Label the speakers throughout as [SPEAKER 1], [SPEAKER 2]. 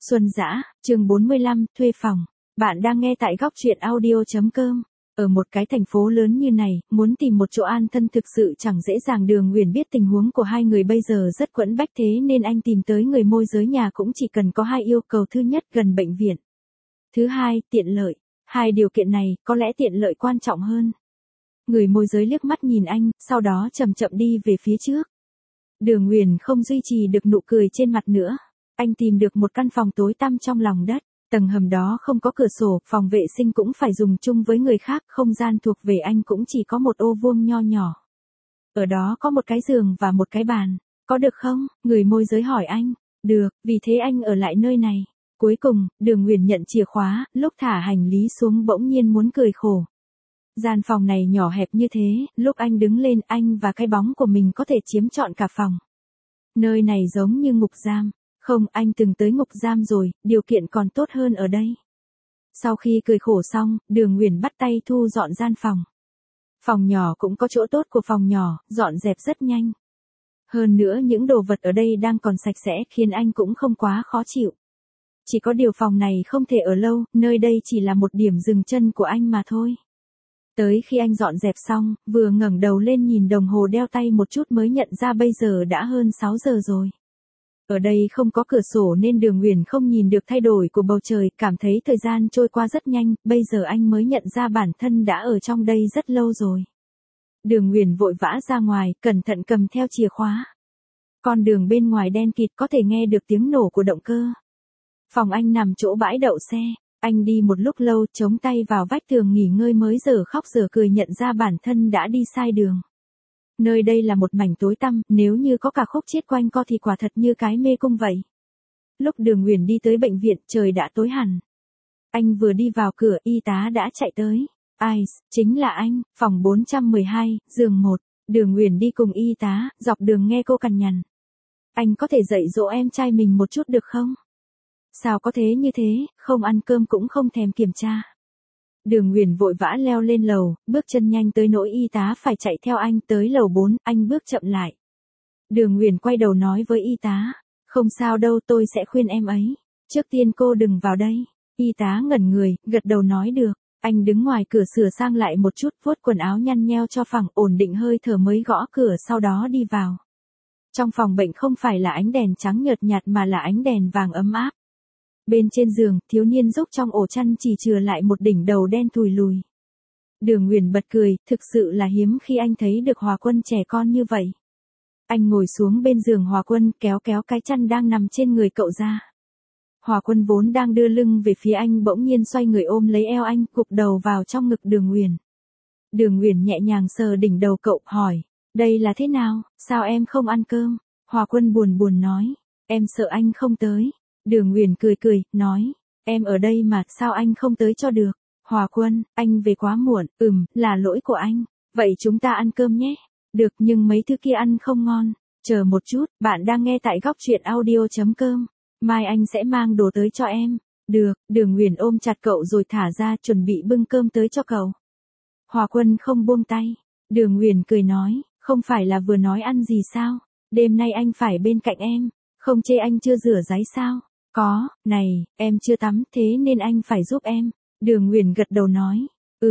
[SPEAKER 1] Xuân Dã, chương 45, thuê phòng. Bạn đang nghe tại góc truyện audio.com. Ở một cái thành phố lớn như này, muốn tìm một chỗ an thân thực sự chẳng dễ dàng. Đường Nguyền biết tình huống của hai người bây giờ rất quẫn bách, thế nên anh tìm tới người môi giới nhà cũng chỉ cần có hai yêu cầu: thứ nhất, gần bệnh viện. Thứ hai, tiện lợi. Hai điều kiện này, có lẽ tiện lợi quan trọng hơn. Người môi giới liếc mắt nhìn anh, sau đó chậm chậm đi về phía trước. Đường Nguyền không duy trì được nụ cười trên mặt nữa. Anh tìm được một căn phòng tối tăm trong lòng đất, tầng hầm đó không có cửa sổ, phòng vệ sinh cũng phải dùng chung với người khác, không gian thuộc về anh cũng chỉ có một ô vuông nho nhỏ. Ở đó có một cái giường và một cái bàn, có được không? Người môi giới hỏi anh. Được, vì thế anh ở lại nơi này. Cuối cùng, Đường Nguyền nhận chìa khóa, lúc thả hành lý xuống bỗng nhiên muốn cười khổ. Gian phòng này nhỏ hẹp như thế, lúc anh đứng lên anh và cái bóng của mình có thể chiếm trọn cả phòng. Nơi này giống như ngục giam. Không, anh từng tới ngục giam rồi, điều kiện còn tốt hơn ở đây. Sau khi cười khổ xong, Đường Nguyền bắt tay thu dọn gian phòng. Phòng nhỏ cũng có chỗ tốt của phòng nhỏ, dọn dẹp rất nhanh. Hơn nữa những đồ vật ở đây đang còn sạch sẽ khiến anh cũng không quá khó chịu. Chỉ có điều phòng này không thể ở lâu, nơi đây chỉ là một điểm dừng chân của anh mà thôi. Tới khi anh dọn dẹp xong, vừa ngẩng đầu lên nhìn đồng hồ đeo tay một chút mới nhận ra bây giờ đã hơn 6 giờ rồi. Ở đây không có cửa sổ nên Đường Nguyền không nhìn được thay đổi của bầu trời, cảm thấy thời gian trôi qua rất nhanh, bây giờ anh mới nhận ra bản thân đã ở trong đây rất lâu rồi. Đường Nguyền vội vã ra ngoài, cẩn thận cầm theo chìa khóa. Con đường bên ngoài đen kịt, có thể nghe được tiếng nổ của động cơ. Phòng anh nằm chỗ bãi đậu xe, anh đi một lúc lâu, chống tay vào vách tường nghỉ ngơi mới giờ khóc giờ cười nhận ra bản thân đã đi sai đường. Nơi đây là một mảnh tối tăm, nếu như có cả khúc chiết quanh co thì quả thật như cái mê cung vậy. Lúc Đường Nguyền đi tới bệnh viện, trời đã tối hẳn. Anh vừa đi vào cửa, y tá đã chạy tới. Ai, chính là anh, phòng 412, giường 1. Đường Nguyền đi cùng y tá, dọc đường nghe cô cằn nhằn. Anh có thể dạy dỗ em trai mình một chút được không? Sao có thế như thế, không ăn cơm cũng không thèm kiểm tra. Đường Nguyền vội vã leo lên lầu, bước chân nhanh tới nỗi y tá phải chạy theo anh tới lầu 4, anh bước chậm lại. Đường Nguyền quay đầu nói với y tá, không sao đâu, tôi sẽ khuyên em ấy. Trước tiên cô đừng vào đây. Y tá ngẩn người, gật đầu nói được. Anh đứng ngoài cửa sửa sang lại một chút, vuốt quần áo nhăn nheo cho phẳng, ổn định hơi thở mới gõ cửa sau đó đi vào. Trong phòng bệnh không phải là ánh đèn trắng nhợt nhạt mà là ánh đèn vàng ấm áp. Bên trên giường, thiếu niên rúc trong ổ chăn chỉ chừa lại một đỉnh đầu đen thùi lùi. Đường Nguyền bật cười, thực sự là hiếm khi anh thấy được Hòa Quân trẻ con như vậy. Anh ngồi xuống bên giường Hòa Quân, kéo cái chăn đang nằm trên người cậu ra. Hòa Quân vốn đang đưa lưng về phía anh bỗng nhiên xoay người ôm lấy eo anh, gục đầu vào trong ngực Đường Nguyền. Đường Nguyền nhẹ nhàng sờ đỉnh đầu cậu, hỏi, đây là thế nào, sao em không ăn cơm? Hòa Quân buồn buồn nói, em sợ anh không tới. Đường Nguyền cười, nói, em ở đây mà, sao anh không tới cho được? Hòa Quân, anh về quá muộn, là lỗi của anh. Vậy chúng ta ăn cơm nhé. Được, nhưng mấy thứ kia ăn không ngon. Chờ một chút, bạn đang nghe tại góc truyện audio.com. Mai anh sẽ mang đồ tới cho em. Được, Đường Nguyền ôm chặt cậu rồi thả ra, chuẩn bị bưng cơm tới cho cậu. Hòa Quân không buông tay. Đường Nguyền cười nói, không phải là vừa nói ăn gì sao? Đêm nay anh phải bên cạnh em. Không chê anh chưa rửa ráy sao? Có, này, em chưa tắm, thế nên anh phải giúp em. Đường Nguyền gật đầu nói,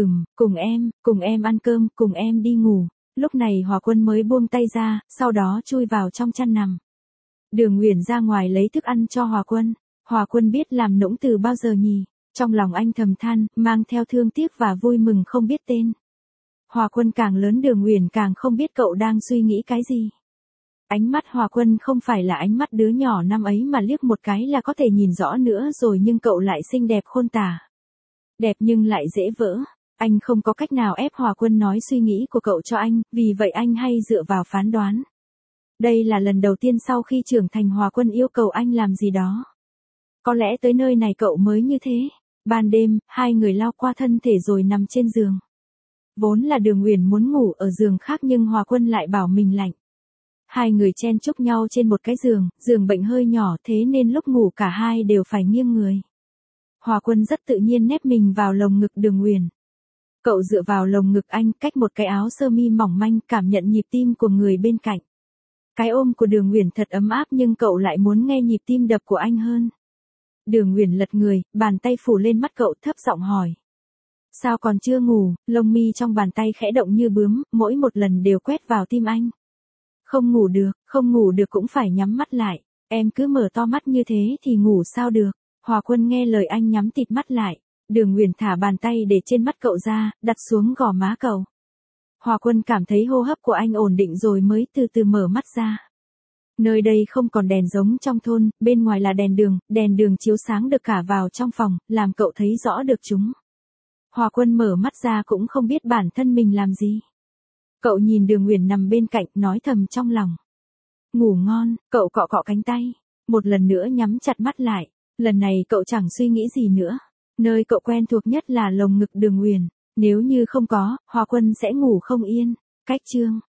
[SPEAKER 1] cùng em ăn cơm, cùng em đi ngủ. Lúc này Hòa Quân mới buông tay ra, sau đó chui vào trong chăn nằm. Đường Nguyền ra ngoài lấy thức ăn cho Hòa Quân. Hòa Quân biết làm nũng từ bao giờ nhỉ? Trong lòng anh thầm than, mang theo thương tiếc và vui mừng không biết tên. Hòa Quân càng lớn Đường Nguyền càng không biết cậu đang suy nghĩ cái gì. Ánh mắt Hòa Quân không phải là ánh mắt đứa nhỏ năm ấy mà liếc một cái là có thể nhìn rõ nữa rồi, nhưng cậu lại xinh đẹp khôn tả. Đẹp nhưng lại dễ vỡ. Anh không có cách nào ép Hòa Quân nói suy nghĩ của cậu cho anh, vì vậy anh hay dựa vào phán đoán. Đây là lần đầu tiên sau khi trưởng thành Hòa Quân yêu cầu anh làm gì đó. Có lẽ tới nơi này cậu mới như thế. Ban đêm, hai người lao qua thân thể rồi nằm trên giường. Vốn là Đường Nguyền muốn ngủ ở giường khác nhưng Hòa Quân lại bảo mình lạnh. Hai người chen chúc nhau trên một cái giường bệnh hơi nhỏ, thế nên lúc ngủ cả hai đều phải nghiêng người. Hòa Quân rất tự nhiên nép mình vào lồng ngực Đường Nguyền. Cậu dựa vào lồng ngực anh, cách một cái áo sơ mi mỏng manh, cảm nhận nhịp tim của người bên cạnh. Cái ôm của Đường Nguyền thật ấm áp nhưng cậu lại muốn nghe nhịp tim đập của anh hơn. Đường Uyển lật người, bàn tay phủ lên mắt cậu thấp giọng hỏi. Sao còn chưa ngủ? Lông mi trong bàn tay khẽ động như bướm, mỗi một lần đều quét vào tim anh. Không ngủ được cũng phải nhắm mắt lại. Em cứ mở to mắt như thế thì ngủ sao được. Hòa Quân nghe lời anh nhắm tịt mắt lại. Đường Uyển thả bàn tay để trên mắt cậu ra, đặt xuống gò má cậu. Hòa Quân cảm thấy hô hấp của anh ổn định rồi mới từ từ mở mắt ra. Nơi đây không còn đèn giống trong thôn, bên ngoài là đèn đường chiếu sáng được cả vào trong phòng, làm cậu thấy rõ được chúng. Hòa Quân mở mắt ra cũng không biết bản thân mình làm gì. Cậu nhìn Đường Uyển nằm bên cạnh, nói thầm trong lòng. Ngủ ngon, cậu cọ cọ cánh tay. Một lần nữa nhắm chặt mắt lại. Lần này cậu chẳng suy nghĩ gì nữa. Nơi cậu quen thuộc nhất là lồng ngực Đường Uyển. Nếu như không có, Hòa Quân sẽ ngủ không yên. Cách chương